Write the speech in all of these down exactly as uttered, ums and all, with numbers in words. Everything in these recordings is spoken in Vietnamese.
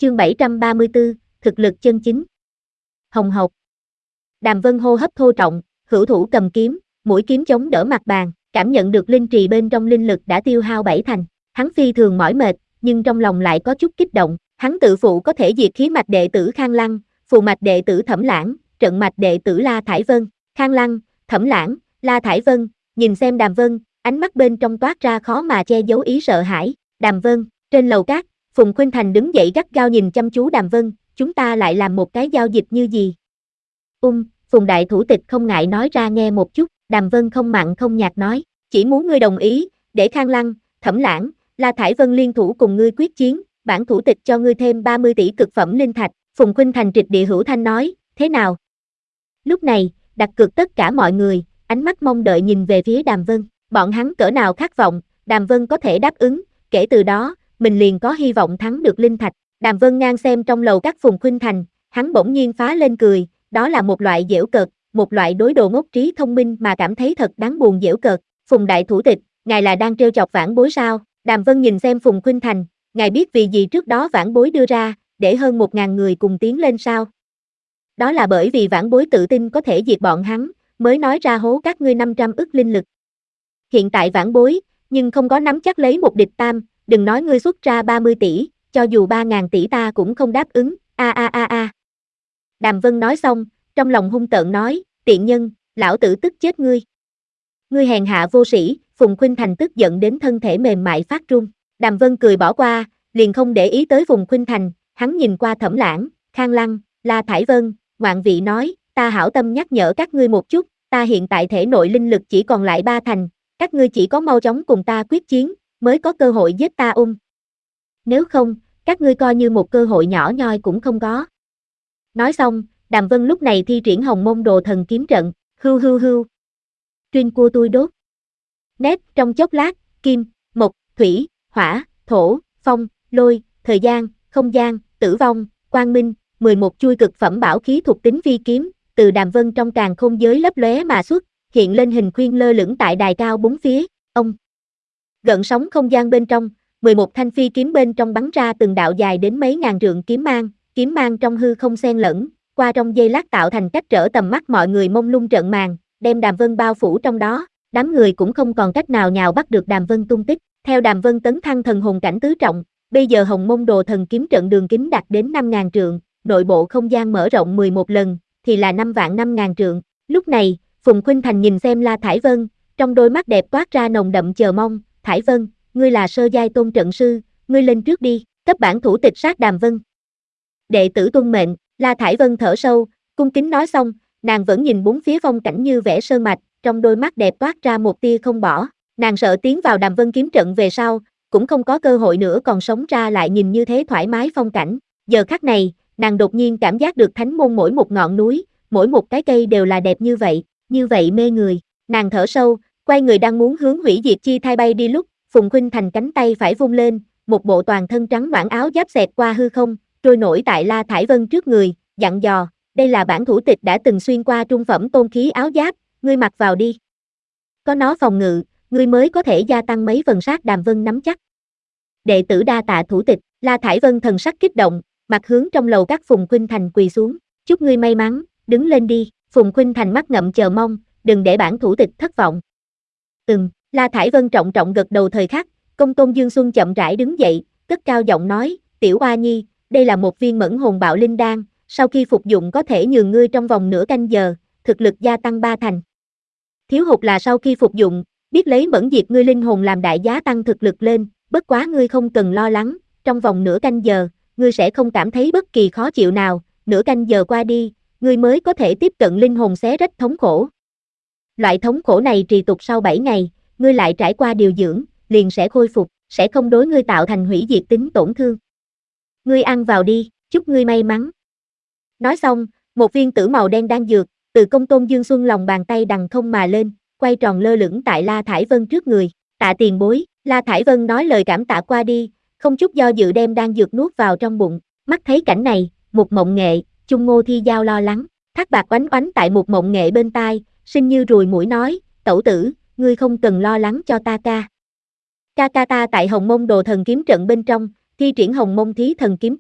Chương bảy trăm ba mươi tư, thực lực chân chính. Hồng Hộc. Đàm Vân hô hấp thô trọng, hữu thủ cầm kiếm, mũi kiếm chống đỡ mặt bàn, cảm nhận được linh trì bên trong linh lực đã tiêu hao bảy thành. Hắn phi thường mỏi mệt, nhưng trong lòng lại có chút kích động. Hắn tự phụ có thể diệt khí mạch đệ tử Khang Lăng, phù mạch đệ tử Thẩm Lãng, trận mạch đệ tử La Thải Vân. Khang Lăng, Thẩm Lãng, La Thải Vân, nhìn xem Đàm Vân, ánh mắt bên trong toát ra khó mà che giấu ý sợ hãi. Đàm Vân, trên lầu cát, Phùng Khuynh Thành đứng dậy gắt gao nhìn chăm chú Đàm Vân, chúng ta lại làm một cái giao dịch như gì? Um, Phùng đại thủ tịch không ngại nói ra nghe một chút. Đàm Vân không mặn không nhạt nói, chỉ muốn ngươi đồng ý, để Khang Lăng, Thẩm Lãng, La Thải Vân liên thủ cùng ngươi quyết chiến, bản thủ tịch cho ngươi thêm ba mươi tỷ cực phẩm linh thạch. Phùng Khuynh Thành trịch địa hữu thanh nói, thế nào? Lúc này, đặt cược tất cả mọi người, ánh mắt mong đợi nhìn về phía Đàm Vân, bọn hắn cỡ nào khát vọng, Đàm Vân có thể đáp ứng, kể từ đó, mình liền có hy vọng thắng được linh thạch. Đàm Vân ngang xem trong lầu các Phùng Khuynh Thành, hắn bỗng nhiên phá lên cười, đó là một loại giễu cợt, một loại đối đồ ngốc trí thông minh mà cảm thấy thật đáng buồn giễu cợt. Phùng đại thủ tịch, ngài là đang trêu chọc vãn bối sao? Đàm Vân nhìn xem Phùng Khuynh Thành, ngài biết vì gì trước đó vãn bối đưa ra, để hơn một ngàn người cùng tiến lên sao? Đó là bởi vì vãn bối tự tin có thể diệt bọn hắn, mới nói ra hố các ngươi năm trăm ức linh lực. Hiện tại vãn bối, nhưng không có nắm chắc lấy một địch tam, đừng nói ngươi xuất ra ba mươi tỷ, cho dù ba ngàn tỷ ta cũng không đáp ứng, a a a a. Đàm Vân nói xong, trong lòng hung tợn nói, tiện nhân, lão tử tức chết ngươi. Ngươi hèn hạ vô sĩ. Phùng Khuynh Thành tức giận đến thân thể mềm mại phát run. Đàm Vân cười bỏ qua, liền không để ý tới Phùng Khuynh Thành, hắn nhìn qua Thẩm Lãng, Khang Lăng, La Thải Vân, ngoạn vị nói, ta hảo tâm nhắc nhở các ngươi một chút, ta hiện tại thể nội linh lực chỉ còn lại ba thành, các ngươi chỉ có mau chóng cùng ta quyết chiến, mới có cơ hội giết ta ung. Nếu không, các ngươi coi như một cơ hội nhỏ nhoi cũng không có. Nói xong, Đàm Vân lúc này thi triển Hồng Môn Đồ Thần Kiếm Trận, hưu hưu hưu. Truyên cua tôi đốt. Nét, trong chốc lát, kim, mộc, thủy, hỏa, thổ, phong, lôi, thời gian, không gian, tử vong, quang minh, mười một chuôi cực phẩm bảo khí thuộc tính phi kiếm, từ Đàm Vân trong càn khôn giới lấp lóe mà xuất, hiện lên hình khuyên lơ lửng tại đài cao bốn phía. Ông gợn sóng không gian bên trong, mười một thanh phi kiếm bên trong bắn ra từng đạo dài đến mấy ngàn trượng kiếm mang, kiếm mang trong hư không xen lẫn, qua trong giây lát tạo thành cách trở tầm mắt mọi người mông lung trận màn, đem Đàm Vân bao phủ trong đó. Đám người cũng không còn cách nào nhào bắt được Đàm Vân tung tích. Theo Đàm Vân tấn thăng thần hồn cảnh tứ trọng, bây giờ Hồng Môn Đồ Thần Kiếm Trận đường kính đạt đến năm ngàn trượng, nội bộ không gian mở rộng mười một lần, thì là năm vạn năm ngàn trượng. Lúc này, Phùng Khuynh Thành nhìn xem La Thải Vân, trong đôi mắt đẹp toát ra nồng đậm chờ mong. Thải Vân, ngươi là sơ giai tôn trận sư, ngươi lên trước đi, cấp bản thủ tịch sát Đàm Vân. Đệ tử tuân mệnh. La Thải Vân thở sâu, cung kính nói xong, nàng vẫn nhìn bốn phía phong cảnh như vẽ sơn mạch, trong đôi mắt đẹp toát ra một tia không bỏ. Nàng sợ tiến vào Đàm Vân kiếm trận về sau, cũng không có cơ hội nữa còn sống ra lại nhìn như thế thoải mái phong cảnh. Giờ khắc này, nàng đột nhiên cảm giác được thánh môn mỗi một ngọn núi, mỗi một cái cây đều là đẹp như vậy, như vậy mê người. Nàng thở sâu, quay người đang muốn hướng hủy diệt chi thai bay đi lúc, Phùng Khuynh Thành cánh tay phải vung lên, một bộ toàn thân trắng noãn áo giáp xẹt qua hư không, trôi nổi tại La Thải Vân trước người, dặn dò, đây là bản thủ tịch đã từng xuyên qua trung phẩm tôn khí áo giáp, ngươi mặc vào đi. Có nó phòng ngự, ngươi mới có thể gia tăng mấy phần sát Đàm Vân nắm chắc. Đệ tử đa tạ thủ tịch. La Thải Vân thần sắc kích động, mặt hướng trong lầu các Phùng Khuynh Thành quỳ xuống, chúc ngươi may mắn, đứng lên đi. Phùng Khuynh Thành mắt ngậm chờ mong, đừng để bản thủ tịch thất vọng. Ừm, La Thải Vân trọng trọng gật đầu. Thời khắc, Công Tôn Dương Xuân chậm rãi đứng dậy, cất cao giọng nói, tiểu oa nhi, đây là một viên mẫn hồn bạo linh đan, sau khi phục dụng có thể nhường ngươi trong vòng nửa canh giờ, thực lực gia tăng ba thành. Thiếu hụt là sau khi phục dụng, biết lấy mẫn diệt ngươi linh hồn làm đại giá tăng thực lực lên, bất quá ngươi không cần lo lắng, trong vòng nửa canh giờ, ngươi sẽ không cảm thấy bất kỳ khó chịu nào, nửa canh giờ qua đi, ngươi mới có thể tiếp cận linh hồn xé rách thống khổ. Loại thống khổ này trì tục sau bảy ngày, ngươi lại trải qua điều dưỡng, liền sẽ khôi phục, sẽ không đối ngươi tạo thành hủy diệt tính tổn thương. Ngươi ăn vào đi, chúc ngươi may mắn. Nói xong, một viên tử màu đen đan dược, từ Công Tôn Dương Xuân lòng bàn tay đằng không mà lên, quay tròn lơ lửng tại La Thải Vân trước người. Tạ tiền bối. La Thải Vân nói lời cảm tạ qua đi, không chút do dự đem đan dược nuốt vào trong bụng. Mắt thấy cảnh này, Mục Mộng Nghệ, Chung Ngô Thi Giao lo lắng, Thác Bạc oánh oánh tại Mục Mộng Nghệ bên tai, sinh như ruồi mũi nói, tẩu tử, ngươi không cần lo lắng cho ta ca. Ca ca ta tại Hồng Môn Đồ Thần Kiếm Trận bên trong, thi triển Hồng Môn Thí Thần Kiếm Quyết,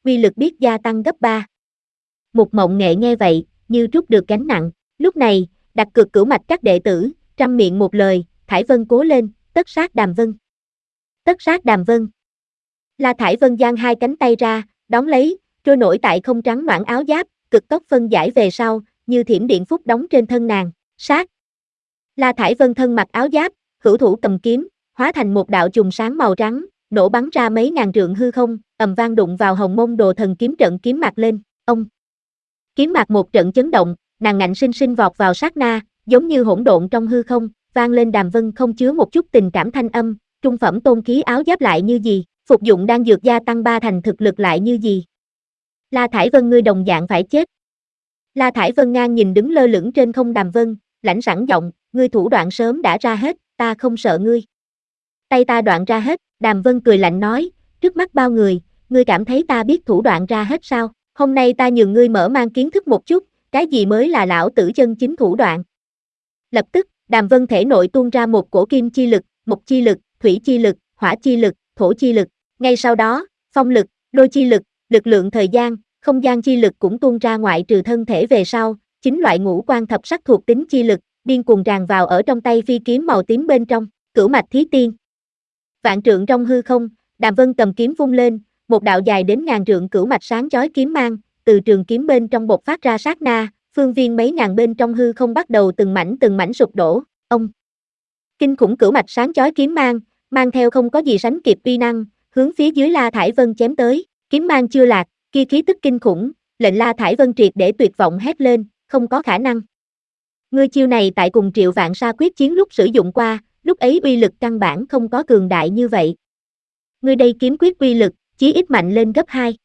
uy lực biết gia tăng gấp ba. Mục Mộng Nghệ nghe vậy, như trút được gánh nặng. Lúc này, đặt cược cửu mạch các đệ tử, trăm miệng một lời, Thải Vân cố lên, tất sát Đàm Vân. Tất sát Đàm Vân. La Thải Vân giang hai cánh tay ra, đón lấy, trôi nổi tại không trắng noãn áo giáp, cực tốc phân giải về sau, như thiểm điện phúc đóng trên thân nàng, sát. La Thải Vân thân mặc áo giáp, hữu thủ cầm kiếm, hóa thành một đạo chùm sáng màu trắng, nổ bắn ra mấy ngàn trượng hư không, ầm vang đụng vào Hồng Mông Đồ Thần kiếm trận kiếm mạc lên, ông. Kiếm mạc một trận chấn động, nàng ngạnh sinh sinh vọt vào sát na, giống như hỗn độn trong hư không, vang lên Đàm Vân không chứa một chút tình cảm thanh âm, trung phẩm tôn khí áo giáp lại như gì, phục dụng đang dược gia tăng ba thành thực lực lại như gì. La Thải Vân ngươi đồng dạng phải chết. La Thải Vân ngang nhìn đứng lơ lửng trên không Đàm Vân, lãnh sẵn giọng, ngươi thủ đoạn sớm đã ra hết, ta không sợ ngươi. Tay ta đoạn ra hết, Đàm Vân cười lạnh nói, trước mắt bao người, ngươi cảm thấy ta biết thủ đoạn ra hết sao, hôm nay ta nhường ngươi mở mang kiến thức một chút, cái gì mới là lão tử chân chính thủ đoạn. Lập tức, Đàm Vân thể nội tuôn ra một cổ kim chi lực, mộc chi lực, thủy chi lực, hỏa chi lực, thổ chi lực, ngay sau đó, phong lực, lôi chi lực, lực lượng thời gian, không gian chi lực cũng tuôn ra ngoại trừ thân thể về sau, chính loại ngũ quan thập sắc thuộc tính chi lực, điên cuồng tràn vào ở trong tay phi kiếm màu tím bên trong, cửu mạch thí tiên. Vạn trượng trong hư không, Đàm Vân cầm kiếm vung lên, một đạo dài đến ngàn trượng cửu mạch sáng chói kiếm mang, từ trường kiếm bên trong bộc phát ra sát na, phương viên mấy ngàn bên trong hư không bắt đầu từng mảnh từng mảnh sụp đổ, ông. Kinh khủng cửu mạch sáng chói kiếm mang, mang theo không có gì sánh kịp uy năng, hướng phía dưới La Thải Vân chém tới, kiếm mang chưa lạc, kia khí tức kinh khủng, lệnh La Thải Vân triệt để tuyệt vọng hét lên, không có khả năng. Ngươi chiêu này tại cùng Triệu Vạn Sa quyết chiến lúc sử dụng qua, lúc ấy uy lực căn bản không có cường đại như vậy. Ngươi đây kiếm quyết uy lực, chí ít mạnh lên gấp hai.